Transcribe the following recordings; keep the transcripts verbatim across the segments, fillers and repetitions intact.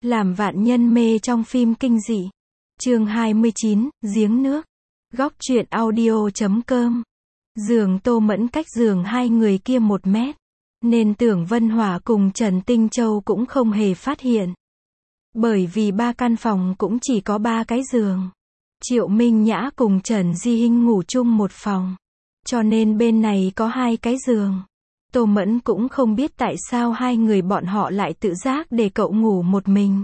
Làm vạn nhân mê trong phim kinh dị. Chương hai mươi chín, giếng nước. Góc truyện audio chấm com. Giường Tô Mẫn cách giường hai người kia một mét. Nên tưởng Vân Hỏa cùng Trần Tinh Châu cũng không hề phát hiện. Bởi vì ba căn phòng cũng chỉ có ba cái giường. Triệu Minh Nhã cùng Trần Di Hinh ngủ chung một phòng. Cho nên bên này có hai cái giường. Tô Mẫn cũng không biết tại sao hai người bọn họ lại tự giác để cậu ngủ một mình.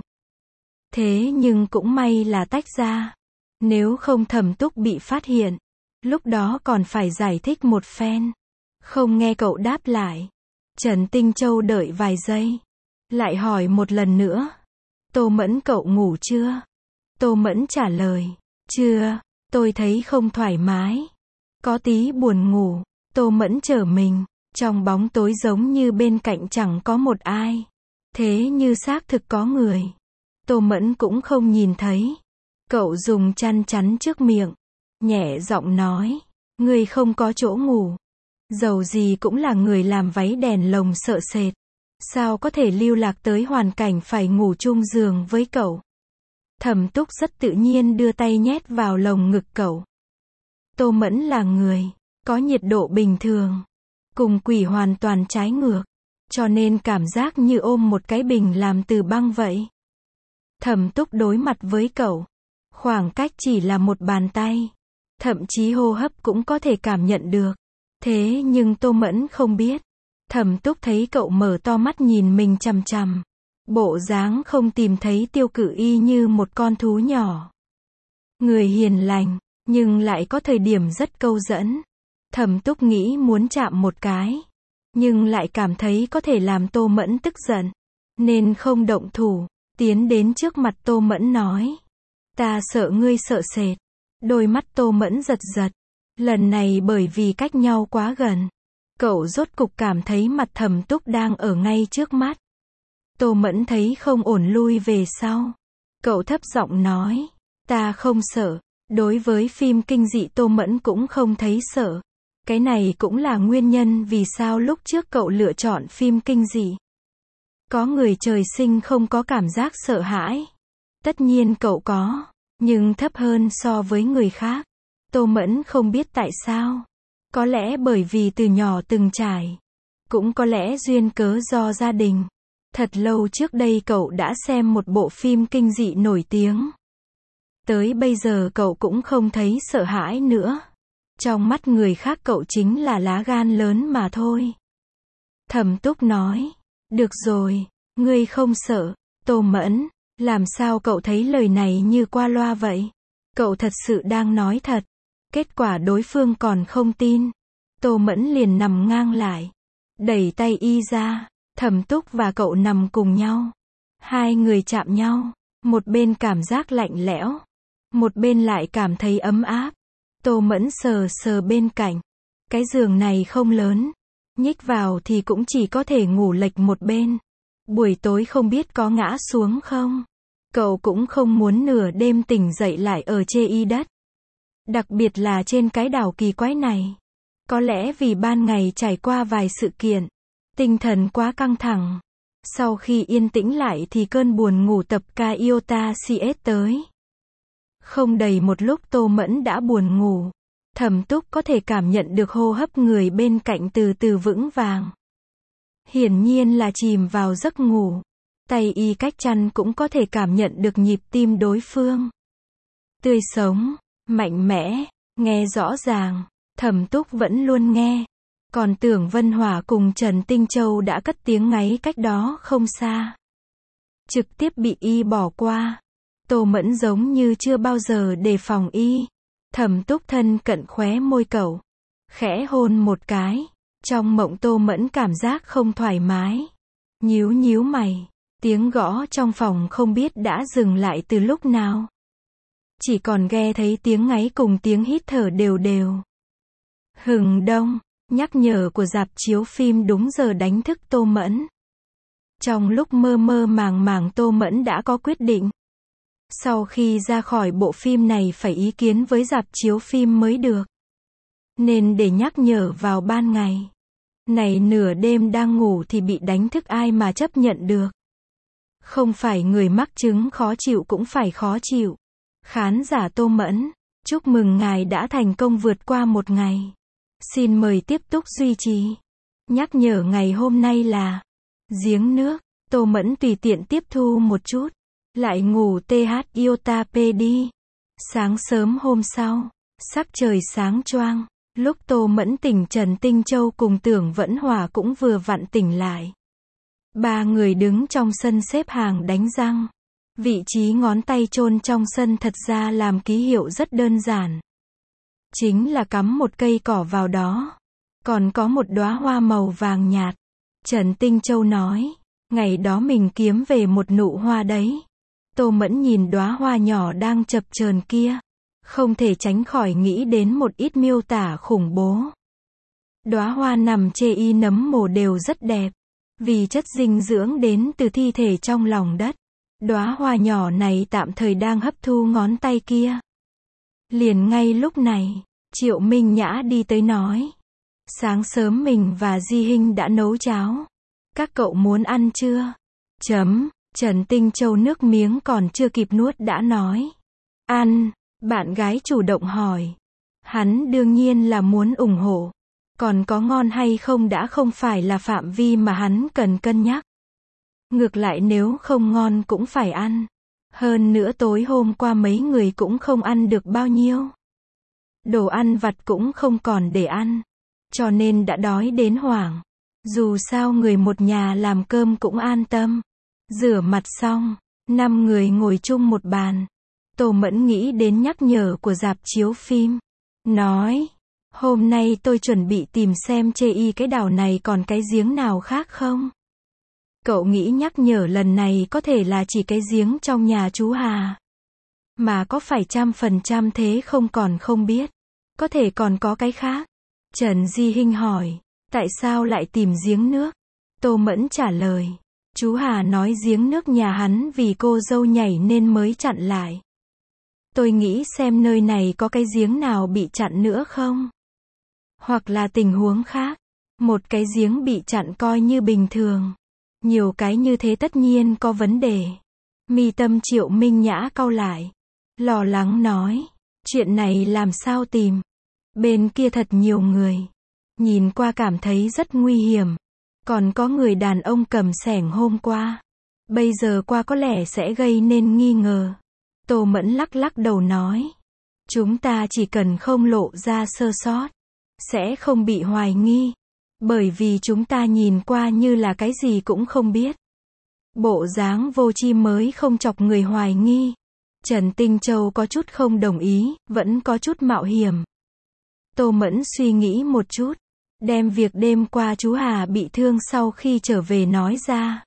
Thế nhưng cũng may là tách ra. Nếu không Thẩm Túc bị phát hiện, lúc đó còn phải giải thích một phen. Không nghe cậu đáp lại. Trần Tinh Châu đợi vài giây. Lại hỏi một lần nữa. Tô Mẫn cậu ngủ chưa? Tô Mẫn trả lời. Chưa, tôi thấy không thoải mái. Có tí buồn ngủ. Tô Mẫn trở mình. Trong bóng tối giống như bên cạnh chẳng có một ai. Thế như xác thực có người. Tô Mẫn cũng không nhìn thấy. Cậu dùng chăn chắn trước miệng. Nhẹ giọng nói. Người không có chỗ ngủ. Dầu gì cũng là người làm váy đèn lồng sợ sệt. Sao có thể lưu lạc tới hoàn cảnh phải ngủ chung giường với cậu. Thẩm Túc rất tự nhiên đưa tay nhét vào lồng ngực cậu. Tô Mẫn là người có nhiệt độ bình thường. Cùng quỷ hoàn toàn trái ngược. Cho nên cảm giác như ôm một cái bình làm từ băng vậy. Thẩm Túc đối mặt với cậu. Khoảng cách chỉ là một bàn tay. Thậm chí hô hấp cũng có thể cảm nhận được. Thế nhưng Tô Mẫn không biết. Thẩm Túc thấy cậu mở to mắt nhìn mình chằm chằm. Bộ dáng không tìm thấy tiêu cự y như một con thú nhỏ. Người hiền lành, nhưng lại có thời điểm rất câu dẫn. Thẩm Túc nghĩ muốn chạm một cái. Nhưng lại cảm thấy có thể làm Tô Mẫn tức giận. Nên không động thủ. Tiến đến trước mặt Tô Mẫn nói. Ta sợ ngươi sợ sệt. Đôi mắt Tô Mẫn giật giật. Lần này bởi vì cách nhau quá gần. Cậu rốt cục cảm thấy mặt Thẩm Túc đang ở ngay trước mắt. Tô Mẫn thấy không ổn lui về sau. Cậu thấp giọng nói. Ta không sợ. Đối với phim kinh dị Tô Mẫn cũng không thấy sợ. Cái này cũng là nguyên nhân vì sao lúc trước cậu lựa chọn phim kinh dị. Có người trời sinh không có cảm giác sợ hãi. Tất nhiên cậu có, nhưng thấp hơn so với người khác. Tô Mẫn không biết tại sao. Có lẽ bởi vì từ nhỏ từng trải. Cũng có lẽ duyên cớ do gia đình. Thật lâu trước đây cậu đã xem một bộ phim kinh dị nổi tiếng. Tới bây giờ cậu cũng không thấy sợ hãi nữa. Trong mắt người khác cậu chính là lá gan lớn mà thôi. Thẩm Túc nói. Được rồi, ngươi không sợ. Tô Mẫn, làm sao cậu thấy lời này như qua loa vậy? Cậu thật sự đang nói thật. Kết quả đối phương còn không tin. Tô Mẫn liền nằm ngang lại. Đẩy tay y ra. Thẩm Túc và cậu nằm cùng nhau. Hai người chạm nhau. Một bên cảm giác lạnh lẽo. Một bên lại cảm thấy ấm áp. Tô Mẫn sờ sờ bên cạnh. Cái giường này không lớn. Nhích vào thì cũng chỉ có thể ngủ lệch một bên. Buổi tối không biết có ngã xuống không. Cậu cũng không muốn nửa đêm tỉnh dậy lại ở chê y đất. Đặc biệt là trên cái đảo kỳ quái này. Có lẽ vì ban ngày trải qua vài sự kiện. Tinh thần quá căng thẳng. Sau khi yên tĩnh lại thì cơn buồn ngủ tập ca iota cs tới. Không đầy một lúc Tô Mẫn đã buồn ngủ. Thẩm Túc có thể cảm nhận được hô hấp người bên cạnh từ từ vững vàng. Hiển nhiên là chìm vào giấc ngủ. Tay y cách chăn cũng có thể cảm nhận được nhịp tim đối phương. Tươi sống, mạnh mẽ, nghe rõ ràng. Thẩm Túc vẫn luôn nghe. Còn tưởng Vân Hỏa cùng Trần Tinh Châu đã cất tiếng ngáy cách đó không xa. Trực tiếp bị y bỏ qua. Tô Mẫn giống như chưa bao giờ đề phòng y. Thẩm Túc thân cận khóe môi cậu. Khẽ hôn một cái. Trong mộng Tô Mẫn cảm giác không thoải mái. Nhíu nhíu mày. Tiếng gõ trong phòng không biết đã dừng lại từ lúc nào. Chỉ còn nghe thấy tiếng ngáy cùng tiếng hít thở đều đều. Hừng đông. Nhắc nhở của rạp chiếu phim đúng giờ đánh thức Tô Mẫn. Trong lúc mơ mơ màng màng Tô Mẫn đã có quyết định. Sau khi ra khỏi bộ phim này phải ý kiến với rạp chiếu phim mới được. Nên để nhắc nhở vào ban ngày. Này nửa đêm đang ngủ thì bị đánh thức ai mà chấp nhận được. Không phải người mắc chứng khó chịu cũng phải khó chịu. Khán giả Tô Mẫn, chúc mừng ngài đã thành công vượt qua một ngày. Xin mời tiếp tục duy trì. Nhắc nhở ngày hôm nay là giếng nước. Tô Mẫn tùy tiện tiếp thu một chút. Lại ngủ th iota p đi. Sáng sớm hôm sau, sắc trời sáng choang. Lúc Tô Mẫn tỉnh, Trần Tinh Châu cùng Tưởng Vẫn Hòa cũng vừa vặn tỉnh lại. Ba người đứng trong sân xếp hàng đánh răng. Vị trí ngón tay chôn trong sân thật ra làm ký hiệu rất đơn giản. Chính là cắm một cây cỏ vào đó. Còn có một đóa hoa màu vàng nhạt. Trần Tinh Châu nói, ngày đó mình kiếm về một nụ hoa đấy. Tô Mẫn nhìn đóa hoa nhỏ đang chập chờn kia. Không thể tránh khỏi nghĩ đến một ít miêu tả khủng bố. Đóa hoa nằm chê y nấm mồ đều rất đẹp. Vì chất dinh dưỡng đến từ thi thể trong lòng đất. Đóa hoa nhỏ này tạm thời đang hấp thu ngón tay kia. Liền ngay lúc này, Triệu Minh Nhã đi tới nói. Sáng sớm mình và Di Hinh đã nấu cháo. Các cậu muốn ăn chưa? Chấm, Trần Tinh Châu nước miếng còn chưa kịp nuốt đã nói. Ăn, bạn gái chủ động hỏi. Hắn đương nhiên là muốn ủng hộ. Còn có ngon hay không đã không phải là phạm vi mà hắn cần cân nhắc. Ngược lại nếu không ngon cũng phải ăn. Hơn nữa tối hôm qua mấy người cũng không ăn được bao nhiêu. Đồ ăn vặt cũng không còn để ăn. Cho nên đã đói đến hoảng. Dù sao người một nhà làm cơm cũng an tâm. Rửa mặt xong, năm người ngồi chung một bàn. Tô Mẫn nghĩ đến nhắc nhở của rạp chiếu phim. Nói, hôm nay tôi chuẩn bị tìm xem chê y cái đảo này còn cái giếng nào khác không? Cậu nghĩ nhắc nhở lần này có thể là chỉ cái giếng trong nhà chú Hà. Mà có phải trăm phần trăm thế không còn không biết. Có thể còn có cái khác. Trần Di Hinh hỏi, tại sao lại tìm giếng nước? Tô Mẫn trả lời, chú Hà nói giếng nước nhà hắn vì cô dâu nhảy nên mới chặn lại. Tôi nghĩ xem nơi này có cái giếng nào bị chặn nữa không? Hoặc là tình huống khác. Một cái giếng bị chặn coi như bình thường. Nhiều cái như thế tất nhiên có vấn đề. Mi tâm Triệu Minh Nhã cau lại. Lo lắng nói. Chuyện này làm sao tìm? Bên kia thật nhiều người. Nhìn qua cảm thấy rất nguy hiểm. Còn có người đàn ông cầm xẻng hôm qua. Bây giờ qua có lẽ sẽ gây nên nghi ngờ. Tô Mẫn lắc lắc đầu nói. Chúng ta chỉ cần không lộ ra sơ sót. Sẽ không bị hoài nghi. Bởi vì chúng ta nhìn qua như là cái gì cũng không biết. Bộ dáng vô tri mới không chọc người hoài nghi. Trần Tinh Châu có chút không đồng ý, vẫn có chút mạo hiểm. Tô Mẫn suy nghĩ một chút. Đem việc đêm qua chú Hà bị thương sau khi trở về nói ra.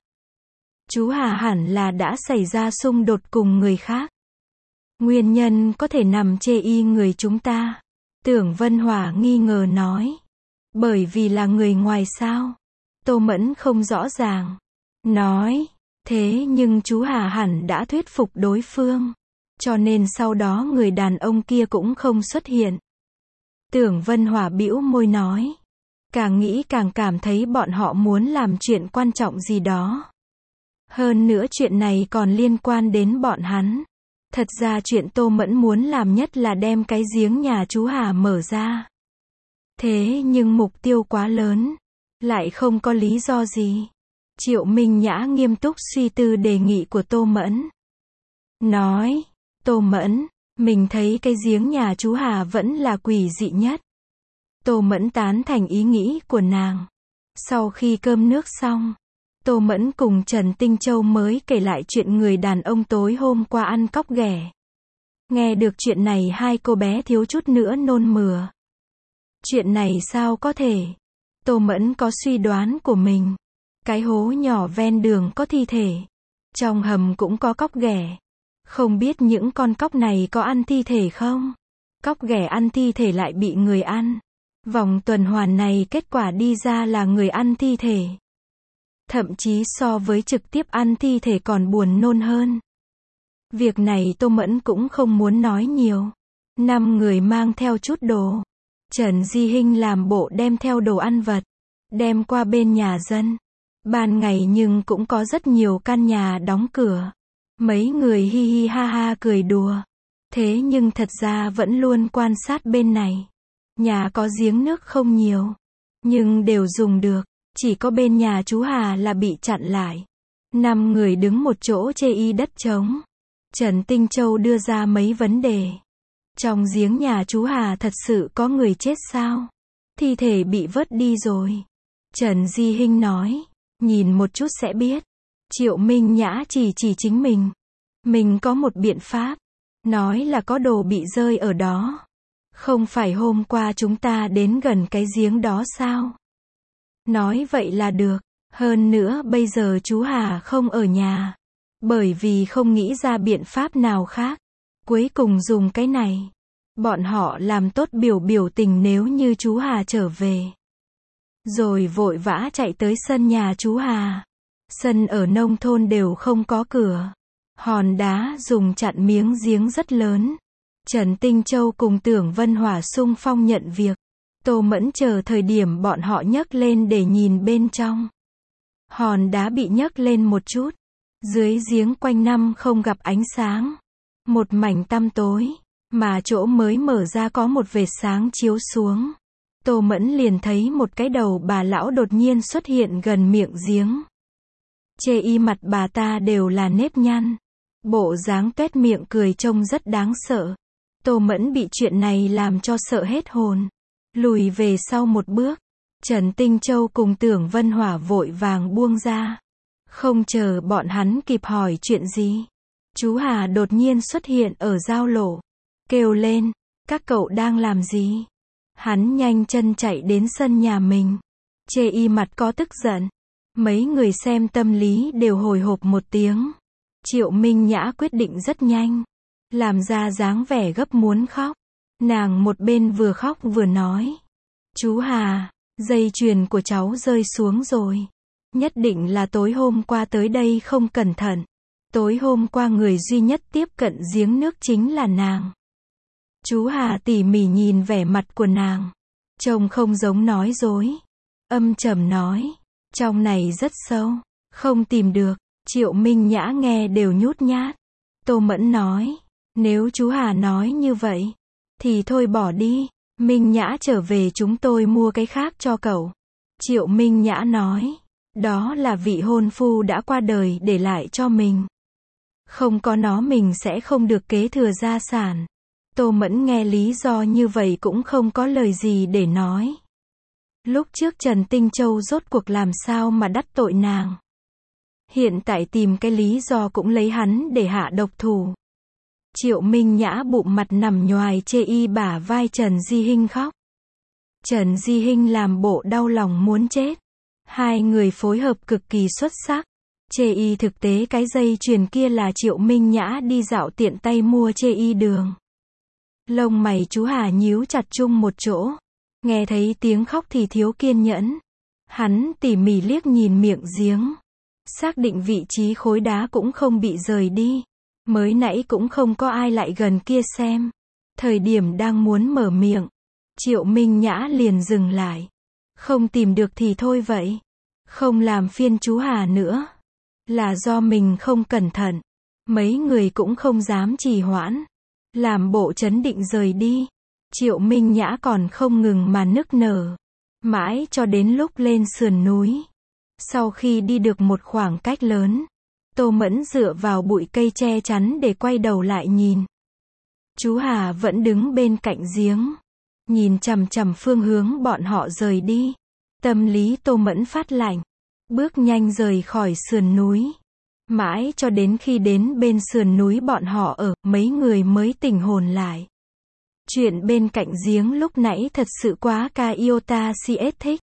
Chú Hà hẳn là đã xảy ra xung đột cùng người khác. Nguyên nhân có thể nằm chê y người chúng ta. Tưởng Vân Hòa nghi ngờ nói. Bởi vì là người ngoài sao? Tô Mẫn không rõ ràng. Nói, thế nhưng chú Hà hẳn đã thuyết phục đối phương. Cho nên sau đó người đàn ông kia cũng không xuất hiện. Tưởng Vân Hòa bĩu môi nói. Càng nghĩ càng cảm thấy bọn họ muốn làm chuyện quan trọng gì đó. Hơn nữa chuyện này còn liên quan đến bọn hắn. Thật ra chuyện Tô Mẫn muốn làm nhất là đem cái giếng nhà chú Hà mở ra. Thế nhưng mục tiêu quá lớn. Lại không có lý do gì. Triệu Minh Nhã nghiêm túc suy tư đề nghị của Tô Mẫn. Nói, Tô Mẫn, mình thấy cái giếng nhà chú Hà vẫn là quỷ dị nhất. Tô Mẫn tán thành ý nghĩ của nàng. Sau khi cơm nước xong, Tô Mẫn cùng Trần Tinh Châu mới kể lại chuyện người đàn ông tối hôm qua ăn cóc ghẻ. Nghe được chuyện này hai cô bé thiếu chút nữa nôn mửa. Chuyện này sao có thể? Tô Mẫn có suy đoán của mình. Cái hố nhỏ ven đường có thi thể. Trong hầm cũng có cóc ghẻ. Không biết những con cóc này có ăn thi thể không? Cóc ghẻ ăn thi thể lại bị người ăn. Vòng tuần hoàn này kết quả đi ra là người ăn thi thể. Thậm chí so với trực tiếp ăn thi thể còn buồn nôn hơn. Việc này Tô Mẫn cũng không muốn nói nhiều. Năm người mang theo chút đồ. Trần Di Hinh làm bộ đem theo đồ ăn vật. Đem qua bên nhà dân. Ban ngày nhưng cũng có rất nhiều căn nhà đóng cửa. Mấy người hi hi ha ha cười đùa. Thế nhưng thật ra vẫn luôn quan sát bên này. Nhà có giếng nước không nhiều, nhưng đều dùng được. Chỉ có bên nhà chú Hà là bị chặn lại. Năm người đứng một chỗ chê y đất trống. Trần Tinh Châu đưa ra mấy vấn đề. Trong giếng nhà chú Hà thật sự có người chết sao? Thi thể bị vớt đi rồi. Trần Di Hinh nói, nhìn một chút sẽ biết. Triệu Minh Nhã chỉ chỉ chính mình. Mình có một biện pháp. Nói là có đồ bị rơi ở đó. Không phải hôm qua chúng ta đến gần cái giếng đó sao? Nói vậy là được. Hơn nữa bây giờ chú Hà không ở nhà. Bởi vì không nghĩ ra biện pháp nào khác. Cuối cùng dùng cái này. Bọn họ làm tốt biểu biểu tình nếu như chú Hà trở về. Rồi vội vã chạy tới sân nhà chú Hà. Sân ở nông thôn đều không có cửa. Hòn đá dùng chặn miếng giếng rất lớn. Trần Tinh Châu cùng Tưởng Vân Hỏa xung phong nhận việc. Tô Mẫn chờ thời điểm bọn họ nhấc lên để nhìn bên trong. Hòn đá bị nhấc lên một chút. Dưới giếng quanh năm không gặp ánh sáng. Một mảnh tăm tối. Mà chỗ mới mở ra có một vệt sáng chiếu xuống. Tô Mẫn liền thấy một cái đầu bà lão đột nhiên xuất hiện gần miệng giếng. Chê y mặt bà ta đều là nếp nhăn. Bộ dáng tuét miệng cười trông rất đáng sợ. Tô Mẫn bị chuyện này làm cho sợ hết hồn. Lùi về sau một bước. Trần Tinh Châu cùng Tưởng Vân Hỏa vội vàng buông ra. Không chờ bọn hắn kịp hỏi chuyện gì. Chú Hà đột nhiên xuất hiện ở giao lộ. Kêu lên, các cậu đang làm gì? Hắn nhanh chân chạy đến sân nhà mình. Chê y mặt có tức giận. Mấy người xem tâm lý đều hồi hộp một tiếng. Triệu Minh Nhã quyết định rất nhanh. Làm ra dáng vẻ gấp muốn khóc. Nàng một bên vừa khóc vừa nói. Chú Hà, dây chuyền của cháu rơi xuống rồi. Nhất định là tối hôm qua tới đây không cẩn thận. Tối hôm qua người duy nhất tiếp cận giếng nước chính là nàng. Chú Hà tỉ mỉ nhìn vẻ mặt của nàng. Trông không giống nói dối. Âm trầm nói. Trong này rất sâu. Không tìm được. Triệu Minh Nhã nghe đều nhút nhát. Tô Mẫn nói. Nếu chú Hà nói như vậy. Thì thôi bỏ đi. Minh Nhã trở về chúng tôi mua cái khác cho cậu. Triệu Minh Nhã nói. Đó là vị hôn phu đã qua đời để lại cho mình. Không có nó mình sẽ không được kế thừa gia sản. Tô Mẫn nghe lý do như vậy cũng không có lời gì để nói. Lúc trước Trần Tinh Châu rốt cuộc làm sao mà đắc tội nàng. Hiện tại tìm cái lý do cũng lấy hắn để hạ độc thủ. Triệu Minh Nhã bụng mặt nằm nhoài chê y bả vai Trần Di Hinh khóc. Trần Di Hinh làm bộ đau lòng muốn chết. Hai người phối hợp cực kỳ xuất sắc. Chê y thực tế cái dây chuyền kia là Triệu Minh Nhã đi dạo tiện tay mua chê y đường. Lông mày chú Hà nhíu chặt chung một chỗ. Nghe thấy tiếng khóc thì thiếu kiên nhẫn. Hắn tỉ mỉ liếc nhìn miệng giếng. Xác định vị trí khối đá cũng không bị rời đi. Mới nãy cũng không có ai lại gần kia xem. Thời điểm đang muốn mở miệng. Triệu Minh Nhã liền dừng lại. Không tìm được thì thôi vậy. Không làm phiên chú Hà nữa. Là do mình không cẩn thận. Mấy người cũng không dám trì hoãn. Làm bộ trấn định rời đi. Triệu Minh Nhã còn không ngừng mà nức nở. Mãi cho đến lúc lên sườn núi. Sau khi đi được một khoảng cách lớn. Tô Mẫn dựa vào bụi cây che chắn để quay đầu lại nhìn. Chú Hà vẫn đứng bên cạnh giếng. Nhìn chằm chằm phương hướng bọn họ rời đi. Tâm lý Tô Mẫn phát lạnh. Bước nhanh rời khỏi sườn núi. Mãi cho đến khi đến bên sườn núi bọn họ ở, mấy người mới tỉnh hồn lại. Chuyện bên cạnh giếng lúc nãy thật sự quá ca iota siết thích.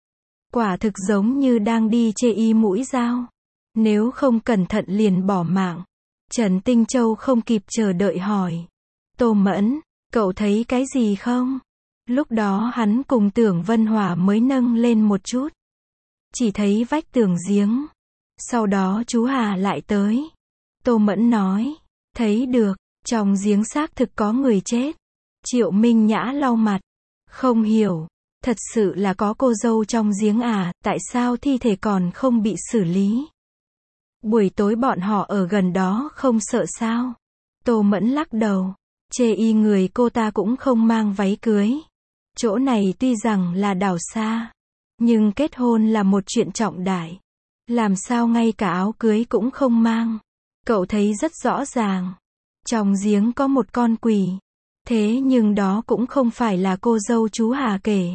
Quả thực giống như đang đi chê y mũi dao. Nếu không cẩn thận liền bỏ mạng. Trần Tinh Châu không kịp chờ đợi hỏi. Tô Mẫn, cậu thấy cái gì không? Lúc đó hắn cùng Tưởng Vân Hỏa mới nâng lên một chút. Chỉ thấy vách tường giếng. Sau đó chú Hà lại tới. Tô Mẫn nói. Thấy được, trong giếng xác thực có người chết. Triệu Minh Nhã lau mặt. Không hiểu, Thật sự là có cô dâu trong giếng à, tại sao thi thể còn không bị xử lý? Buổi tối bọn họ ở gần đó không sợ sao? Tô Mẫn lắc đầu, chê y người cô ta cũng không mang váy cưới. Chỗ này tuy rằng là đảo xa, nhưng kết hôn là một chuyện trọng đại. Làm sao ngay cả áo cưới cũng không mang? Cậu thấy rất rõ ràng. Trong giếng có một con quỷ. Thế nhưng đó cũng không phải là cô dâu chú Hà kể.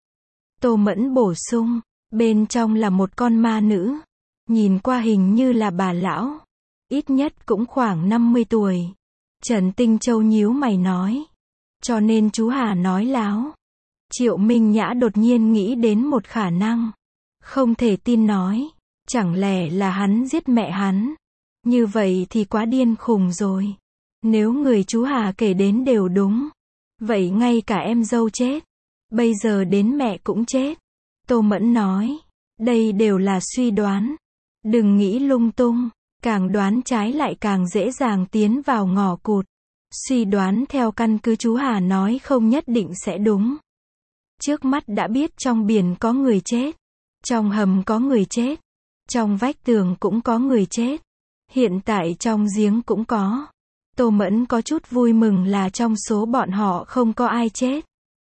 Tô Mẫn bổ sung, bên trong là một con ma nữ. Nhìn qua hình như là bà lão. Ít nhất cũng khoảng năm mươi tuổi. Trần Tinh Châu nhíu mày nói. Cho nên chú Hà nói láo. Triệu Minh Nhã đột nhiên nghĩ đến một khả năng. Không thể tin nói. Chẳng lẽ là hắn giết mẹ hắn? Như vậy thì quá điên khùng rồi. Nếu người chú Hà kể đến đều đúng. Vậy ngay cả em dâu chết. Bây giờ đến mẹ cũng chết. Tô Mẫn nói. Đây đều là suy đoán. Đừng nghĩ lung tung. Càng đoán trái lại càng dễ dàng tiến vào ngõ cụt. Suy đoán theo căn cứ chú Hà nói không nhất định sẽ đúng. Trước mắt đã biết trong biển có người chết. Trong hầm có người chết. Trong vách tường cũng có người chết. Hiện tại trong giếng cũng có. Tô Mẫn có chút vui mừng là trong số bọn họ không có ai chết.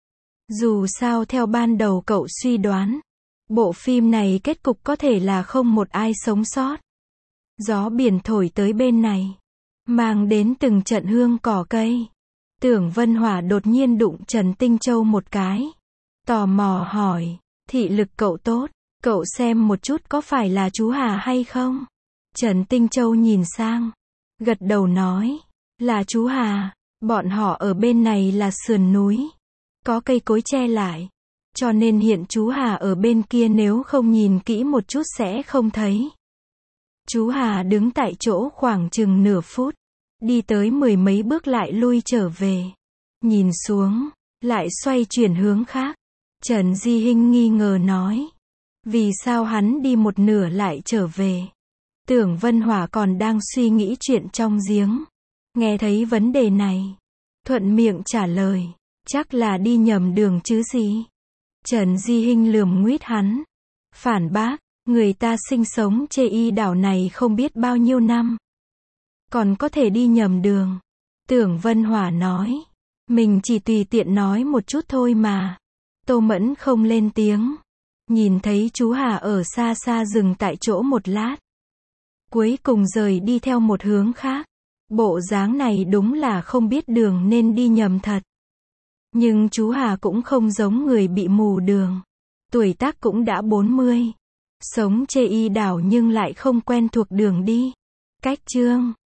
Dù sao theo ban đầu cậu suy đoán, bộ phim này kết cục có thể là không một ai sống sót. Gió biển thổi tới bên này, mang đến từng trận hương cỏ cây. Tưởng Vân Hỏa đột nhiên đụng Trần Tinh Châu một cái. Tò mò hỏi, thị lực cậu tốt, cậu xem một chút có phải là chú Hà hay không? Trần Tinh Châu nhìn sang, gật đầu nói, là chú Hà, bọn họ ở bên này là sườn núi, có cây cối che lại, cho nên hiện chú Hà ở bên kia nếu không nhìn kỹ một chút sẽ không thấy. Chú Hà đứng tại chỗ khoảng chừng nửa phút, đi tới mười mấy bước lại lui trở về, nhìn xuống, lại xoay chuyển hướng khác. Trần Di Hinh nghi ngờ nói, vì sao hắn đi một nửa lại trở về? Tưởng Vân Hỏa còn đang suy nghĩ chuyện trong giếng. Nghe thấy vấn đề này, thuận miệng trả lời, chắc là đi nhầm đường chứ gì. Trần Di Hinh lườm nguýt hắn, phản bác, người ta sinh sống trên y đảo này không biết bao nhiêu năm, còn có thể đi nhầm đường. Tưởng Vân Hỏa nói, mình chỉ tùy tiện nói một chút thôi mà. Tô Mẫn không lên tiếng, nhìn thấy chú Hà ở xa xa dừng tại chỗ một lát, cuối cùng rời đi theo một hướng khác. Bộ dáng này đúng là không biết đường nên đi nhầm thật. Nhưng chú Hà cũng không giống người bị mù đường. Tuổi tác cũng đã bốn mươi. Sống trên y đảo nhưng lại không quen thuộc đường đi. Cách chương